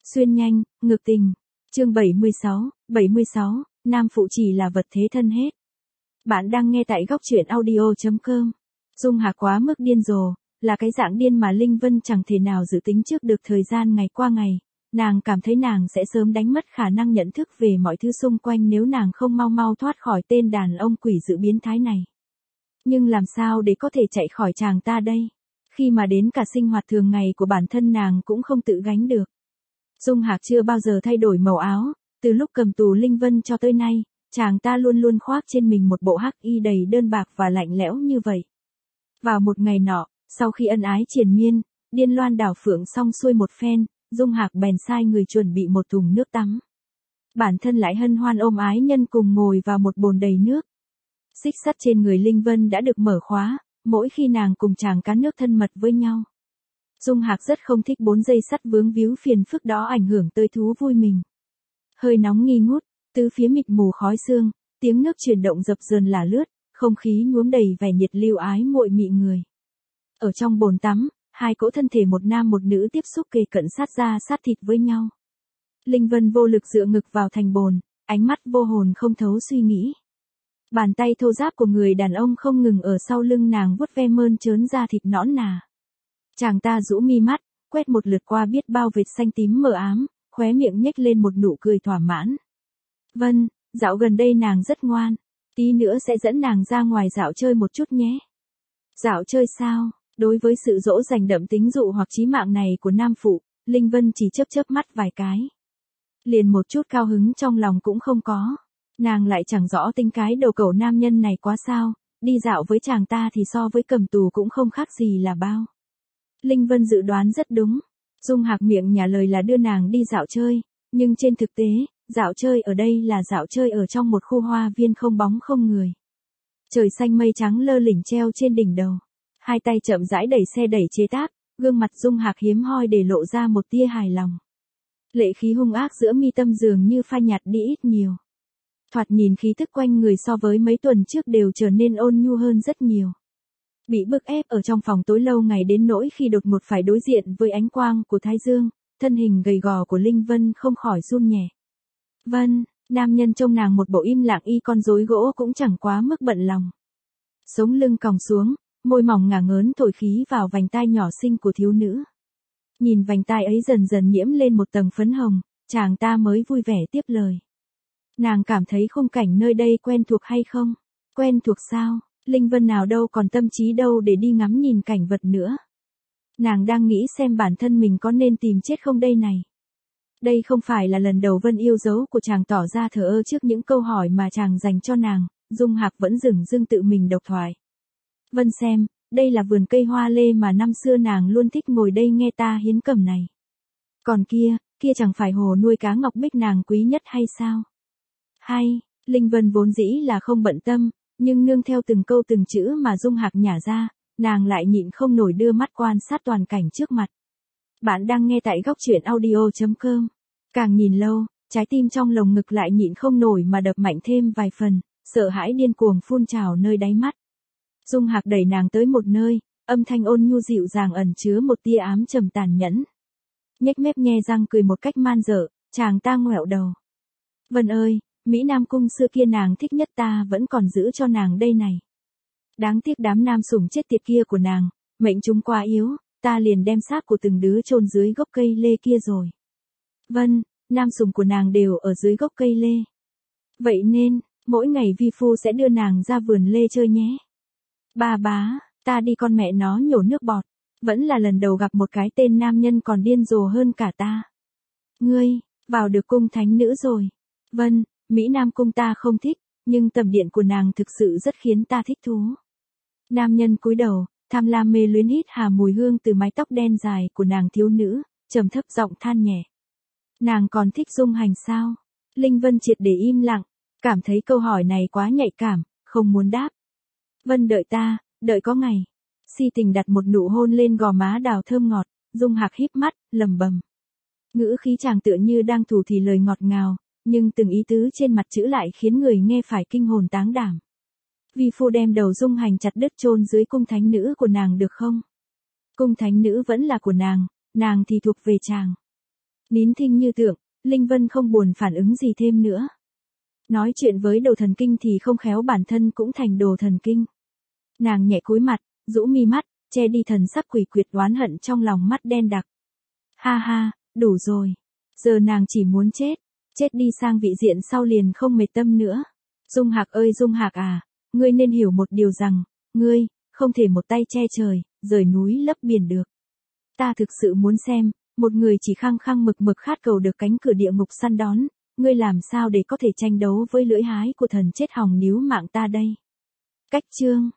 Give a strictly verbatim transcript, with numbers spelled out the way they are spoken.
Xuyên nhanh, ngược tình. Chương bảy mươi sáu, bảy mươi sáu, nam phụ chỉ là vật thế thân hết. Bạn đang nghe tại góc truyện audio chấm com. Dung Hạc quá mức điên rồ, là cái dạng điên mà Linh Vân chẳng thể nào dự tính trước được thời gian ngày qua ngày. Nàng cảm thấy nàng sẽ sớm đánh mất khả năng nhận thức về mọi thứ xung quanh nếu nàng không mau mau thoát khỏi tên đàn ông quỷ dữ biến thái này. Nhưng làm sao để có thể chạy khỏi chàng ta đây? Khi mà đến cả sinh hoạt thường ngày của bản thân nàng cũng không tự gánh được. Dung Hạc chưa bao giờ thay đổi màu áo, từ lúc cầm tù Linh Vân cho tới nay, chàng ta luôn luôn khoác trên mình một bộ hắc y đầy đơn bạc và lạnh lẽo như vậy. Vào một ngày nọ, sau khi ân ái triền miên, điên loan đảo phượng xong xuôi một phen, Dung Hạc bèn sai người chuẩn bị một thùng nước tắm. Bản thân lại hân hoan ôm ái nhân cùng ngồi vào một bồn đầy nước. Xích sắt trên người Linh Vân đã được mở khóa, mỗi khi nàng cùng chàng cá nước thân mật với nhau. Dung Hạc rất không thích bốn dây sắt vướng víu phiền phức đó ảnh hưởng tới thú vui mình. Hơi nóng nghi ngút, tứ phía mịt mù khói sương, tiếng nước chuyển động dập dờn lả lướt, không khí nhuốm đầy vẻ nhiệt lưu ái muội mị người. Ở trong bồn tắm, hai cỗ thân thể một nam một nữ tiếp xúc kề cận sát da sát thịt với nhau. Linh Vân vô lực dựa ngực vào thành bồn, ánh mắt vô hồn không thấu suy nghĩ. Bàn tay thô ráp của người đàn ông không ngừng ở sau lưng nàng vuốt ve mơn trớn da thịt nõn nà. Chàng ta rũ mi mắt, quét một lượt qua biết bao vệt xanh tím mờ ám, khóe miệng nhếch lên một nụ cười thỏa mãn. Vân, dạo gần đây nàng rất ngoan, tí nữa sẽ dẫn nàng ra ngoài dạo chơi một chút nhé. Dạo chơi sao? Đối với sự dỗ dành đậm tính dụ hoặc chí mạng này của nam phụ, Linh Vân chỉ chớp chớp mắt vài cái. Liền một chút cao hứng trong lòng cũng không có. Nàng lại chẳng rõ tính cái đầu cẩu nam nhân này quá sao, đi dạo với chàng ta thì so với cầm tù cũng không khác gì là bao. Linh Vân dự đoán rất đúng. Dung Hạc miệng nhả lời là đưa nàng đi dạo chơi, nhưng trên thực tế, dạo chơi ở đây là dạo chơi ở trong một khu hoa viên không bóng không người. Trời xanh mây trắng lơ lửng treo trên đỉnh đầu. Hai tay chậm rãi đẩy xe đẩy chế tác, gương mặt Dung Hạc hiếm hoi để lộ ra một tia hài lòng. Lệ khí hung ác giữa mi tâm dường như phai nhạt đi ít nhiều. Thoạt nhìn khí tức quanh người so với mấy tuần trước đều trở nên ôn nhu hơn rất nhiều. Bị bức ép ở trong phòng tối lâu ngày đến nỗi khi đột ngột phải đối diện với ánh quang của Thái Dương, thân hình gầy gò của Linh Vân không khỏi run nhẹ. Vân, nam nhân trông nàng một bộ im lặng y con rối gỗ cũng chẳng quá mức bận lòng. Sống lưng còng xuống, môi mỏng ngả ngớn thổi khí vào vành tai nhỏ xinh của thiếu nữ. Nhìn vành tai ấy dần dần nhiễm lên một tầng phấn hồng, chàng ta mới vui vẻ tiếp lời. Nàng cảm thấy khung cảnh nơi đây quen thuộc hay không? Quen thuộc sao? Linh Vân nào đâu còn tâm trí đâu để đi ngắm nhìn cảnh vật nữa. Nàng đang nghĩ xem bản thân mình có nên tìm chết không đây này. Đây không phải là lần đầu Vân yêu dấu của chàng tỏ ra thờ ơ trước những câu hỏi mà chàng dành cho nàng, Dung Hạc vẫn dửng dưng tự mình độc thoại. Vân xem, đây là vườn cây hoa lê mà năm xưa nàng luôn thích ngồi đây nghe ta hiến cẩm này. Còn kia, kia chẳng phải hồ nuôi cá ngọc bích nàng quý nhất hay sao? Hay, Linh Vân vốn dĩ là không bận tâm, nhưng nương theo từng câu từng chữ mà Dung Hạc nhả ra, nàng lại nhịn không nổi đưa mắt quan sát toàn cảnh trước mặt. Bạn đang nghe tại góc truyện audio chấm com. Càng nhìn lâu, trái tim trong lồng ngực lại nhịn không nổi mà đập mạnh thêm vài phần, sợ hãi điên cuồng phun trào nơi đáy mắt. Dung Hạc đẩy nàng tới một nơi, âm thanh ôn nhu dịu dàng ẩn chứa một tia ám trầm tàn nhẫn. Nhếch mép nhe răng cười một cách man dợ, chàng ta ngoẹo đầu. Vân ơi, Mỹ Nam cung xưa kia nàng thích nhất ta vẫn còn giữ cho nàng đây này. Đáng tiếc đám nam sủng chết tiệt kia của nàng, mệnh chúng quá yếu, ta liền đem xác của từng đứa chôn dưới gốc cây lê kia rồi. Vân, nam sủng của nàng đều ở dưới gốc cây lê. Vậy nên, mỗi ngày vi phu sẽ đưa nàng ra vườn lê chơi nhé. Ba bá, ta đi con mẹ nó nhổ nước bọt, vẫn là lần đầu gặp một cái tên nam nhân còn điên rồ hơn cả ta. Ngươi, vào được cung thánh nữ rồi. Vân, Mỹ Nam cung ta không thích, nhưng tầm điện của nàng thực sự rất khiến ta thích thú. Nam nhân cúi đầu, tham lam mê luyến hít hà mùi hương từ mái tóc đen dài của nàng thiếu nữ, trầm thấp giọng than nhẹ. Nàng còn thích Dung Hành sao? Linh Vân triệt để im lặng, cảm thấy câu hỏi này quá nhạy cảm, không muốn đáp. Vân đợi ta, đợi có ngày. Si tình đặt một nụ hôn lên gò má đào thơm ngọt, Dung Hạc híp mắt, lẩm bẩm. Ngữ khí chàng tựa như đang thủ thì lời ngọt ngào, nhưng từng ý tứ trên mặt chữ lại khiến người nghe phải kinh hồn táng đảm. Vi phu đem đầu Dung Hành chặt đứt chôn dưới cung thánh nữ của nàng được không? Cung thánh nữ vẫn là của nàng, nàng thì thuộc về chàng. Nín thinh như tượng, Linh Vân không buồn phản ứng gì thêm nữa. Nói chuyện với đồ thần kinh thì không khéo bản thân cũng thành đồ thần kinh. Nàng nhẹ cúi mặt, rũ mi mắt, che đi thần sắc quỷ quyệt oán hận trong lòng mắt đen đặc. Ha ha, đủ rồi. Giờ nàng chỉ muốn chết. Chết đi sang vị diện sau liền không mệt tâm nữa. Dung Hạc ơi Dung Hạc à, ngươi nên hiểu một điều rằng, ngươi, không thể một tay che trời, rời núi lấp biển được. Ta thực sự muốn xem, một người chỉ khăng khăng mực mực khát cầu được cánh cửa địa ngục săn đón, ngươi làm sao để có thể tranh đấu với lưỡi hái của thần chết hòng níu mạng ta đây. Cách chương